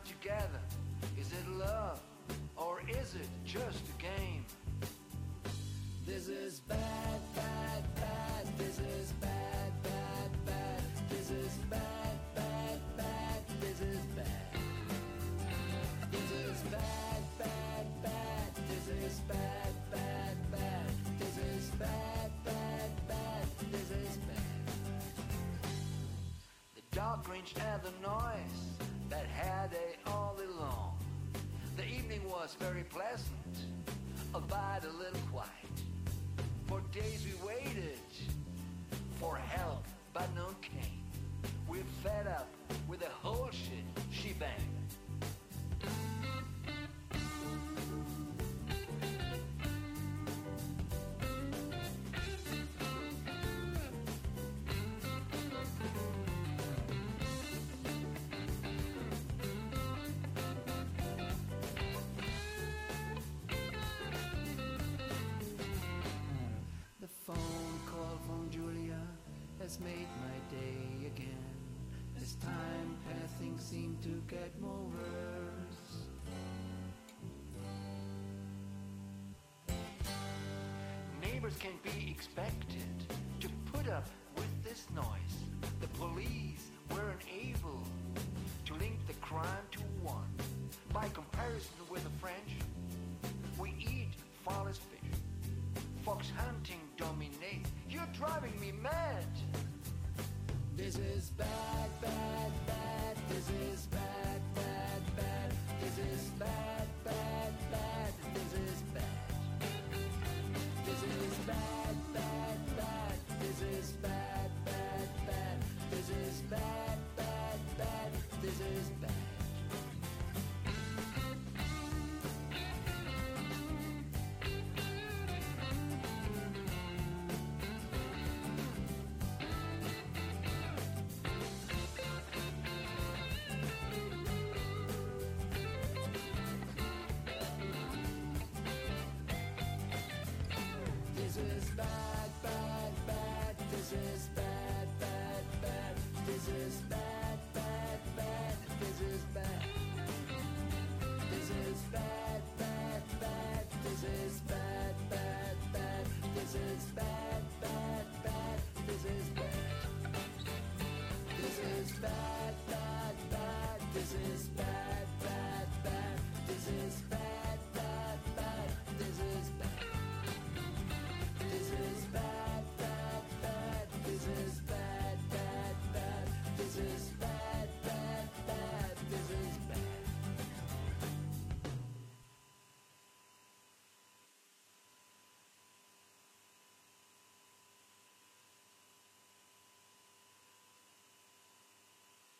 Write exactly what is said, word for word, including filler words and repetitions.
time together. Is it love or is it just a game? This is bad, bad, bad. This is bad, bad, bad. This is bad, bad, bad. This is bad. This is bad, bad, bad. This is bad, bad, bad. This is bad, bad, bad. This is bad. The dog cringed at the noise that had a all along. The evening was very pleasant, albeit a little quiet. For days we waited for help, but none came. We're fed up with the whole shit shebang. The phone call from Julia has made my day again. As time passed, things seem to get more worse. Neighbors can be expected to put up with this noise. The police were unable to link the crime to one. By comparison with the French, we eat far less fish. Fox hunting dominates. You're driving me mad. This is bad, bad, bad. This is bad, bad, bad. This is bad, bad, bad. This is bad. This is bad, bad, bad. This is bad, bad, bad. This is bad, bad, bad. This is bad. This is bad, bad, bad. This is bad, bad, bad. This is bad, bad, bad. This is bad.